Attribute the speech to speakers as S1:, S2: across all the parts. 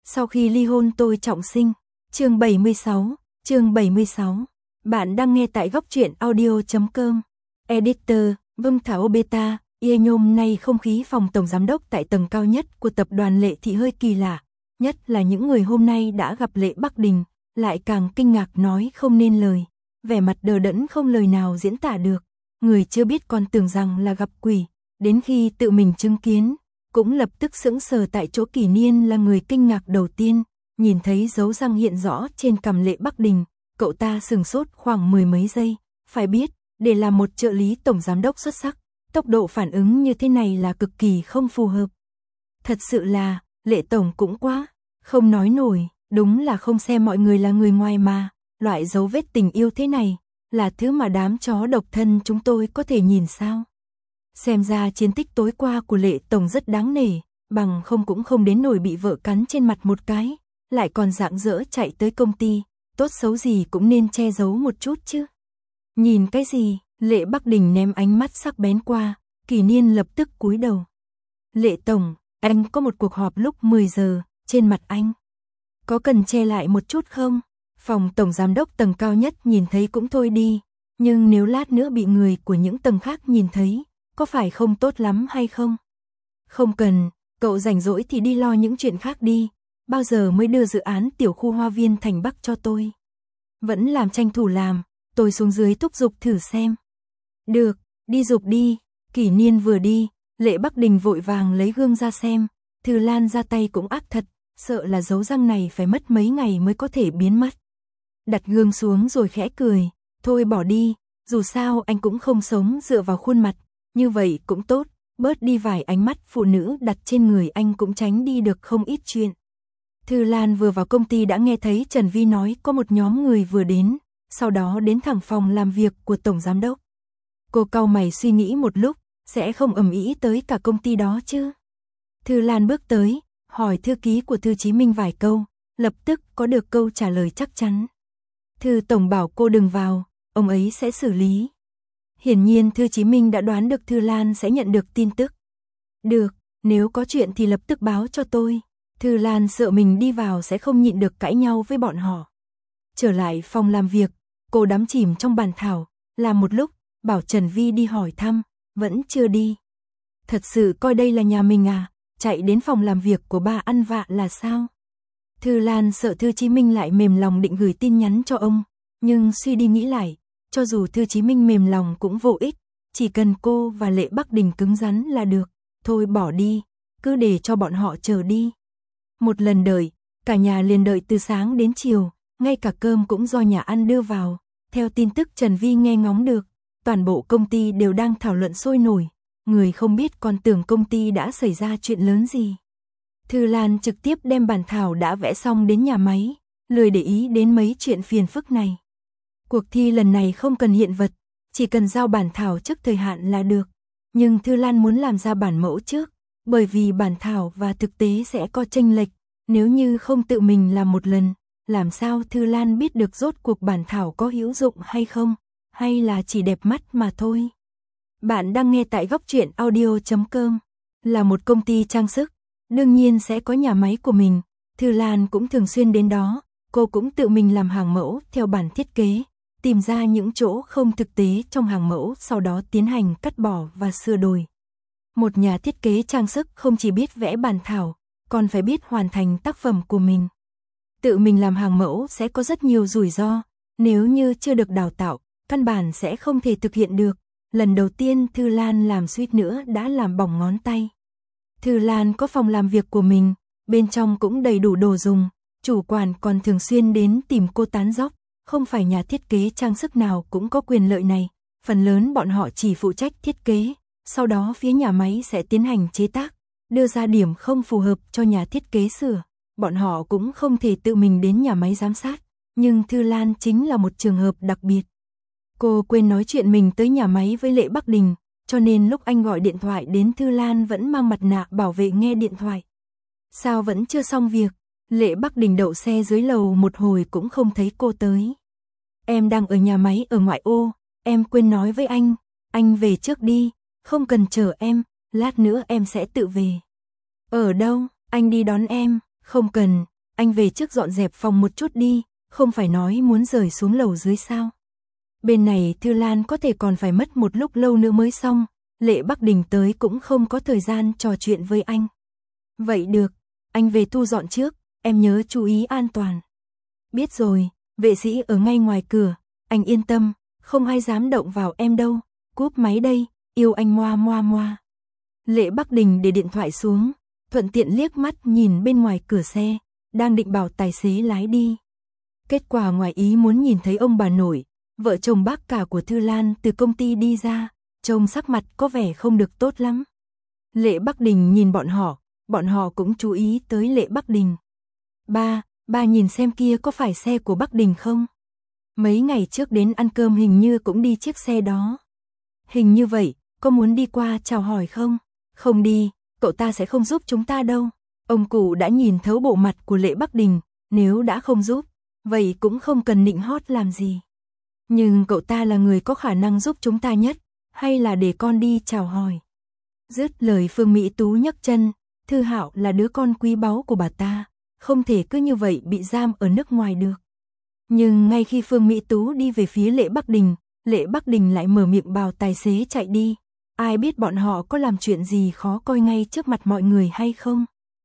S1: Sau khi ly hôn tôi trọng sinh. Chương 76. Bạn đang nghe tại góc truyện audio.com. Editor, Vâng Thảo Beta, Nhôm. Nay không khí phòng tổng giám đốc tại tầng cao nhất của tập đoàn Lệ Thị hơi kỳ lạ, nhất là những người hôm nay đã gặp Lệ Bắc Đình, lại càng kinh ngạc nói không nên lời, vẻ mặt đờ đẫn không lời nào diễn tả được. Người chưa biết còn tưởng rằng là gặp quỷ, đến khi tự mình chứng kiến, cũng lập tức sững sờ tại chỗ. Kỷ Niên là người kinh ngạc đầu tiên, nhìn thấy dấu răng hiện rõ trên cằm Lệ Bắc Đình, cậu ta sửng sốt khoảng mười mấy giây. Phải biết, để làm một trợ lý tổng giám đốc xuất sắc, tốc độ phản ứng như thế này là cực kỳ không phù hợp. Thật sự là, Lệ tổng cũng quá, không nói nổi, đúng là không xem mọi người là người ngoài mà, loại dấu vết tình yêu thế này, là thứ mà đám chó độc thân chúng tôi có thể nhìn sao. Xem ra chiến tích tối qua của Lệ tổng rất đáng nể, bằng không cũng không đến nổi bị vợ cắn trên mặt một cái, lại còn rạng rỡ chạy tới công ty, tốt xấu gì cũng nên che giấu một chút chứ. Nhìn cái gì? Lệ Bắc Đình ném ánh mắt sắc bén qua, Kỷ Niên lập tức cúi đầu. Lệ tổng, anh có một cuộc họp lúc 10 giờ, trên mặt anh. Có cần che lại một chút không? Phòng tổng giám đốc tầng cao nhất nhìn thấy cũng thôi đi, nhưng nếu lát nữa bị người của những tầng khác nhìn thấy, có phải không tốt lắm hay không? Không cần, cậu rảnh rỗi thì đi lo những chuyện khác đi, bao giờ mới đưa dự án tiểu khu Hoa Viên Thành Bắc cho tôi? Vẫn làm tranh thủ làm, tôi xuống dưới thúc giục thử xem. Được, đi giục đi. Kỷ Niên vừa đi, Lệ Bắc Đình vội vàng lấy gương ra xem, Thư Lan ra tay cũng ác thật, sợ là dấu răng này phải mất mấy ngày mới có thể biến mất. Đặt gương xuống rồi khẽ cười, thôi bỏ đi, dù sao anh cũng không sống dựa vào khuôn mặt, như vậy cũng tốt, bớt đi vài ánh mắt phụ nữ đặt trên người anh cũng tránh đi được không ít chuyện. Thư Lan vừa vào công ty đã nghe thấy Trần Vi nói có một nhóm người vừa đến, sau đó đến thẳng phòng làm việc của tổng giám đốc. Cô cau mày suy nghĩ một lúc, sẽ không ầm ĩ tới cả công ty đó chứ. Thư Lan bước tới, hỏi thư ký của Thư Chí Minh vài câu, lập tức có được câu trả lời chắc chắn. Thư tổng bảo cô đừng vào, ông ấy sẽ xử lý. Hiển nhiên Thư Chí Minh đã đoán được Thư Lan sẽ nhận được tin tức. Được, nếu có chuyện thì lập tức báo cho tôi. Thư Lan sợ mình đi vào sẽ không nhịn được cãi nhau với bọn họ. Trở lại phòng làm việc, cô đắm chìm trong bàn thảo, làm một lúc, bảo Trần Vi đi hỏi thăm, vẫn chưa đi. Thật sự coi đây là nhà mình à, chạy đến phòng làm việc của bà ăn vạ là sao? Thư Lan sợ Thư Chí Minh lại mềm lòng định gửi tin nhắn cho ông, nhưng suy đi nghĩ lại, cho dù Thư Chí Minh mềm lòng cũng vô ích, chỉ cần cô và Lệ Bắc Đình cứng rắn là được, thôi bỏ đi, cứ để cho bọn họ chờ đi. Một lần đợi, cả nhà liền đợi từ sáng đến chiều, ngay cả cơm cũng do nhà ăn đưa vào. Theo tin tức Trần Vi nghe ngóng được, toàn bộ công ty đều đang thảo luận sôi nổi, người không biết còn tưởng công ty đã xảy ra chuyện lớn gì. Thư Lan trực tiếp đem bản thảo đã vẽ xong đến nhà máy, lười để ý đến mấy chuyện phiền phức này. Cuộc thi lần này không cần hiện vật, chỉ cần giao bản thảo trước thời hạn là được, nhưng Thư Lan muốn làm ra bản mẫu trước, bởi vì bản thảo và thực tế sẽ có chênh lệch, nếu như không tự mình làm một lần, làm sao Thư Lan biết được rốt cuộc bản thảo có hữu dụng hay không, hay là chỉ đẹp mắt mà thôi. Bạn đang nghe tại góc truyện audio.com, là một công ty trang sức, đương nhiên sẽ có nhà máy của mình, Thư Lan cũng thường xuyên đến đó, cô cũng tự mình làm hàng mẫu theo bản thiết kế, tìm ra những chỗ không thực tế trong hàng mẫu, sau đó tiến hành cắt bỏ và sửa đổi. Một nhà thiết kế trang sức không chỉ biết vẽ bản thảo, còn phải biết hoàn thành tác phẩm của mình. Tự mình làm hàng mẫu sẽ có rất nhiều rủi ro, nếu như chưa được đào tạo, căn bản sẽ không thể thực hiện được. Lần đầu tiên Thư Lan làm suýt nữa đã làm bỏng ngón tay. Thư Lan có phòng làm việc của mình, bên trong cũng đầy đủ đồ dùng, chủ quản còn thường xuyên đến tìm cô tán dóc, không phải nhà thiết kế trang sức nào cũng có quyền lợi này, phần lớn bọn họ chỉ phụ trách thiết kế, sau đó phía nhà máy sẽ tiến hành chế tác, đưa ra điểm không phù hợp cho nhà thiết kế sửa. Bọn họ cũng không thể tự mình đến nhà máy giám sát, nhưng Thư Lan chính là một trường hợp đặc biệt. Cô quên nói chuyện mình tới nhà máy với Lệ Bắc Đình, cho nên lúc anh gọi điện thoại đến Thư Lan vẫn mang mặt nạ bảo vệ nghe điện thoại. Sao vẫn chưa xong việc? Lệ Bắc Đình đậu xe dưới lầu một hồi cũng không thấy cô tới. Em đang ở nhà máy ở ngoại ô, em quên nói với anh về trước đi, không cần chờ em, lát nữa em sẽ tự về. Ở đâu? Anh đi đón em. Không cần, anh về trước dọn dẹp phòng một chút đi, không phải nói muốn rời xuống lầu dưới sao. Bên này Thư Lan có thể còn phải mất một lúc lâu nữa mới xong, Lệ Bắc Đình tới cũng không có thời gian trò chuyện với anh. Vậy được, anh về thu dọn trước, em nhớ chú ý an toàn. Biết rồi, vệ sĩ ở ngay ngoài cửa, anh yên tâm, không ai dám động vào em đâu, cúp máy đây, yêu anh moa moa moa. Lệ Bắc Đình để điện thoại xuống, thuận tiện liếc mắt nhìn bên ngoài cửa xe, đang định bảo tài xế lái đi. Kết quả ngoài ý muốn nhìn thấy ông bà nội, vợ chồng bác cả của Thư Lan từ công ty đi ra, trông sắc mặt có vẻ không được tốt lắm. Lệ Bắc Đình nhìn bọn họ cũng chú ý tới Lệ Bắc Đình. Ba nhìn xem kia có phải xe của Bắc Đình không? Mấy ngày trước đến ăn cơm hình như cũng đi chiếc xe đó. Hình như vậy, có muốn đi qua chào hỏi không? Không đi, cậu ta sẽ không giúp chúng ta đâu. Ông cụ đã nhìn thấu bộ mặt của Lệ Bắc Đình, nếu đã không giúp, vậy cũng không cần nịnh hót làm gì. Nhưng cậu ta là người có khả năng giúp chúng ta nhất, hay là để con đi chào hỏi? Dứt lời Phương Mỹ Tú nhấc chân, Thư Hạo là đứa con quý báu của bà ta, không thể cứ như vậy bị giam ở nước ngoài được. Nhưng ngay khi Phương Mỹ Tú đi về phía Lệ Bắc Đình lại mở miệng bảo tài xế chạy đi. Ai biết bọn họ có làm chuyện gì khó coi ngay trước mặt mọi người hay không?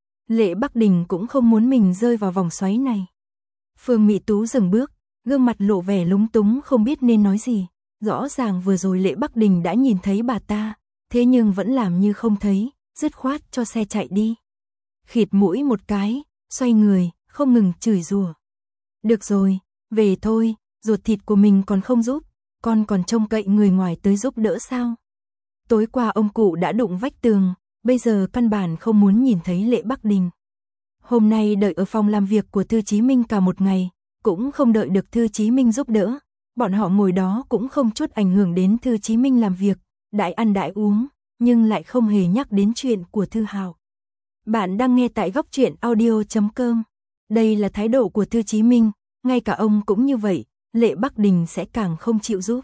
S1: Lệ Bắc Đình cũng không muốn mình rơi vào vòng xoáy này. Phương Mỹ Tú dừng bước, gương mặt lộ vẻ lúng túng không biết nên nói gì. Rõ ràng vừa rồi Lệ Bắc Đình đã nhìn thấy bà ta, thế nhưng vẫn làm như không thấy, dứt khoát cho xe chạy đi. Khịt mũi một cái, xoay người, không ngừng chửi rủa. Được rồi, về thôi, ruột thịt của mình còn không giúp, con còn trông cậy người ngoài tới giúp đỡ sao? Tối qua ông cụ đã đụng vách tường, bây giờ căn bản không muốn nhìn thấy Lệ Bắc Đình. Hôm nay đợi ở phòng làm việc của Thư Chí Minh cả một ngày, cũng không đợi được Thư Chí Minh giúp đỡ. Bọn họ ngồi đó cũng không chút ảnh hưởng đến Thư Chí Minh làm việc, đại ăn đại uống, nhưng lại không hề nhắc đến chuyện của Thư Hạo. Bạn đang nghe tại góc truyện audio.com. Đây là thái độ của Thư Chí Minh, ngay cả ông cũng như vậy, Lệ Bắc Đình sẽ càng không chịu giúp.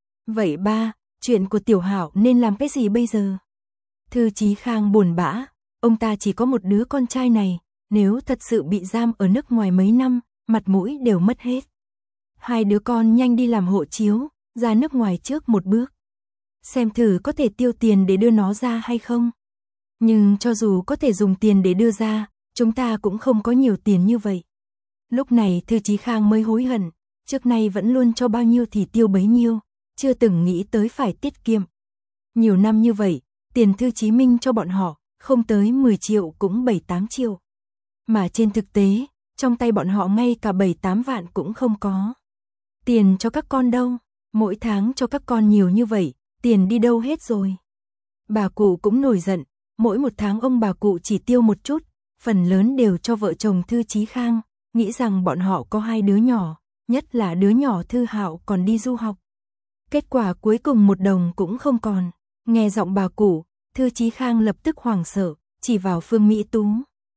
S1: Vậy ba, chuyện của Tiểu Hạo nên làm cái gì bây giờ? Thư Chí Khang buồn bã, ông ta chỉ có một đứa con trai này, nếu thật sự bị giam ở nước ngoài mấy năm, mặt mũi đều mất hết. Hai đứa con nhanh đi làm hộ chiếu, ra nước ngoài trước một bước. Xem thử có thể tiêu tiền để đưa nó ra hay không. Nhưng cho dù có thể dùng tiền để đưa ra, chúng ta cũng không có nhiều tiền như vậy. Lúc này Thư Chí Khang mới hối hận, trước nay vẫn luôn cho bao nhiêu thì tiêu bấy nhiêu, chưa từng nghĩ tới phải tiết kiệm. Nhiều năm như vậy, tiền Thư Chí Minh cho bọn họ, không tới 10 triệu cũng 7-8 triệu. Mà trên thực tế, trong tay bọn họ ngay cả 7-8 vạn cũng không có. Tiền cho các con đâu, mỗi tháng cho các con nhiều như vậy, tiền đi đâu hết rồi. Bà cụ cũng nổi giận, mỗi một tháng ông bà cụ chỉ tiêu một chút, phần lớn đều cho vợ chồng Thư Chí Khang, nghĩ rằng bọn họ có hai đứa nhỏ, nhất là đứa nhỏ Thư Hạo còn đi du học. Kết quả cuối cùng một đồng cũng không còn. Nghe giọng bà cụ, Thư Chí Khang lập tức hoảng sợ, chỉ vào Phương Mỹ Tú.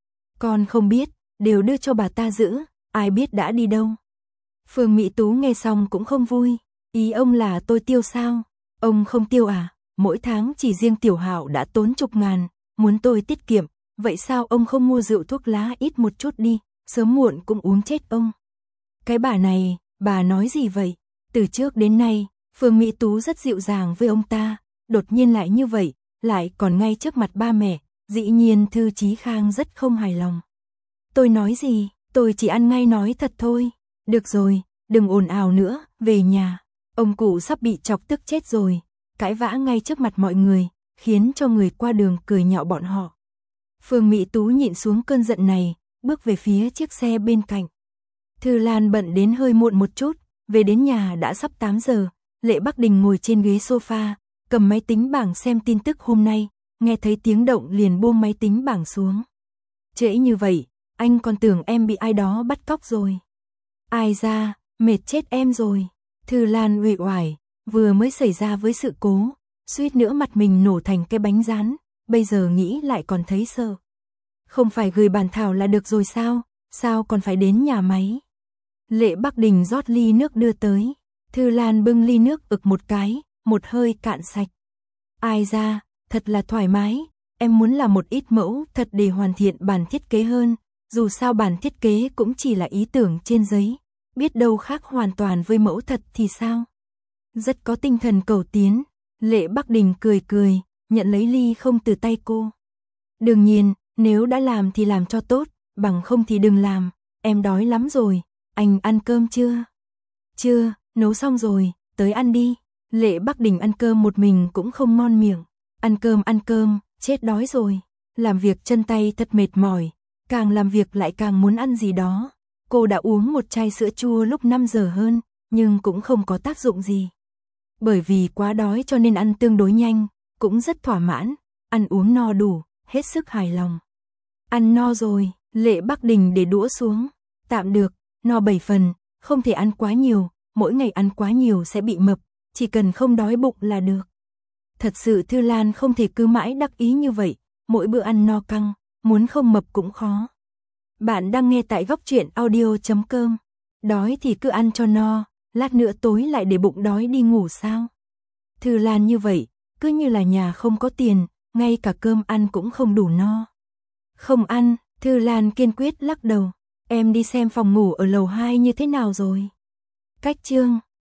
S1: Con không biết, đều đưa cho bà ta giữ, ai biết đã đi đâu. Phương Mỹ Tú nghe xong cũng không vui, ý ông là tôi tiêu sao? Ông không tiêu à? Mỗi tháng chỉ riêng Tiểu Hạo đã tốn chục ngàn, muốn tôi tiết kiệm, vậy sao ông không mua rượu thuốc lá ít một chút đi, sớm muộn cũng uống chết ông. Cái bà này, bà nói gì vậy? Từ trước đến nay, Phương Mỹ Tú rất dịu dàng với ông ta, đột nhiên lại như vậy, lại còn ngay trước mặt ba mẹ, dĩ nhiên Thư Chí Khang rất không hài lòng. Tôi nói gì, tôi chỉ ăn ngay nói thật thôi. Được rồi, đừng ồn ào nữa, về nhà. Ông cụ sắp bị chọc tức chết rồi, cãi vã ngay trước mặt mọi người, khiến cho người qua đường cười nhạo bọn họ. Phương Mỹ Tú nhịn xuống cơn giận này, bước về phía chiếc xe bên cạnh. Thư Lan bận đến hơi muộn một chút, về đến nhà đã sắp 8 giờ, Lệ Bắc Đình ngồi trên ghế sofa, cầm máy tính bảng xem tin tức hôm nay, nghe thấy tiếng động liền buông máy tính bảng xuống. Trễ như vậy, anh còn tưởng em bị ai đó bắt cóc rồi. Ai ra, mệt chết em rồi. Thư Lan uể oải, vừa mới xảy ra với sự cố, suýt nữa mặt mình nổ thành cái bánh rán, bây giờ nghĩ lại còn thấy sợ. Không phải gửi bản thảo là được rồi sao, sao còn phải đến nhà máy. Lệ Bắc Đình rót ly nước đưa tới, Thư Lan bưng ly nước ực một cái, một hơi cạn sạch. Ai ra, thật là thoải mái, em muốn làm một ít mẫu thật để hoàn thiện bản thiết kế hơn, Dù sao bản thiết kế cũng chỉ là ý tưởng trên giấy, biết đâu khác hoàn toàn với mẫu thật thì sao. Rất có tinh thần cầu tiến, Lệ Bắc Đình cười cười, nhận lấy ly không từ tay cô. Đương nhiên, nếu đã làm thì làm cho tốt, bằng không thì đừng làm, em đói lắm rồi, anh ăn cơm chưa? Chưa, nấu xong rồi, tới ăn đi. Lệ Bắc Đình ăn cơm một mình cũng không ngon miệng, ăn cơm, chết đói rồi. Làm việc chân tay thật mệt mỏi, càng làm việc lại càng muốn ăn gì đó. Cô đã uống một chai sữa chua lúc 5 giờ hơn, nhưng cũng không có tác dụng gì. Bởi vì quá đói cho nên ăn tương đối nhanh, cũng rất thỏa mãn, ăn uống no đủ, hết sức hài lòng. Ăn no rồi, Lệ Bắc Đình để đũa xuống, tạm được, no 7 phần, không thể ăn quá nhiều, mỗi ngày ăn quá nhiều sẽ bị mập, chỉ cần không đói bụng là được. Thật sự Thư Lan không thể cứ mãi đắc ý như vậy, mỗi bữa ăn no căng, muốn không mập cũng khó. Bạn đang nghe tại góc truyện audio.com. Đói thì cứ ăn cho no, lát nữa tối lại để bụng đói đi ngủ sao? Thư Lan như vậy, cứ như là nhà không có tiền, ngay cả cơm ăn cũng không đủ no. Không ăn, Thư Lan kiên quyết lắc đầu. Em đi xem phòng ngủ ở lầu 2 như thế nào rồi? Cách chương